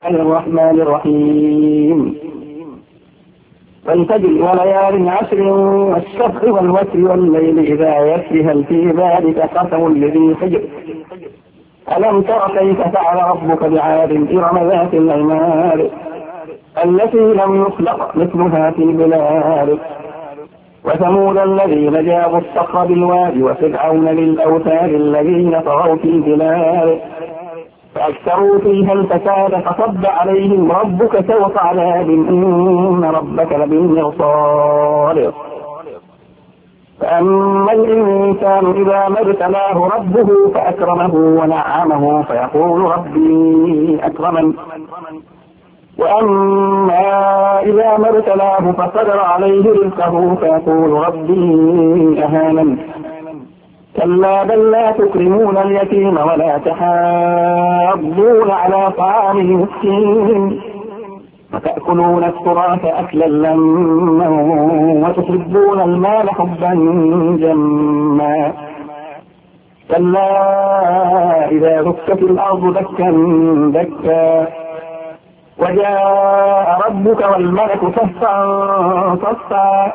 الرحمن الرحيم والفجر وليال عشر والشفع والوتر والليل إذا يسر هل في ذلك قسم لذي حجر ألم تر كيف فعل ربك بعاد إرم ذات العماد التي لم يخلق مثلها في البلاد وثمود الذين جابوا الصخر بالواد وفرعون للأوتاد الذين طغوا في البلاد فأكثروا فيها الفساد فصب عليهم ربك سوط عذاب إن ربك لبالمرصاد فأما الإنسان إذا ما ابتلاه ربه فأكرمه ونعمه فيقول ربي أكرمن وأما إذا ما ابتلاه فقدر عليه رزقه فيقول ربي أهانن كلا بل لا تكرمون اليتيم ولا تحاضون على طعام المسكين وتأكلون التراث أكلا لما وتحبون المال حبا جما كلا إذا دكت الأرض دكا دكا وجاء ربك والملك صفا صفا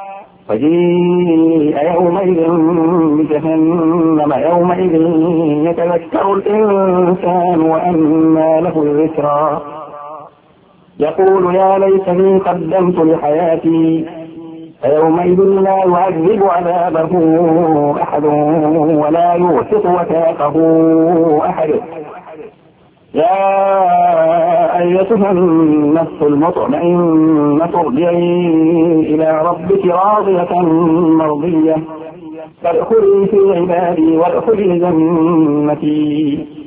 وجيء يومئذ بجهنم يومئذ يتذكر الإنسان وأنى له الذكرى يقول يا ليتني قدمت لحياتي فيومئذ لا يعذب عذابه أحد ولا يوثق وثاقه أحد يا أيتها النفس المطمئنة ارجعي إلى ربك راضية مرضية فادخلي في عبادي وادخلي جنتي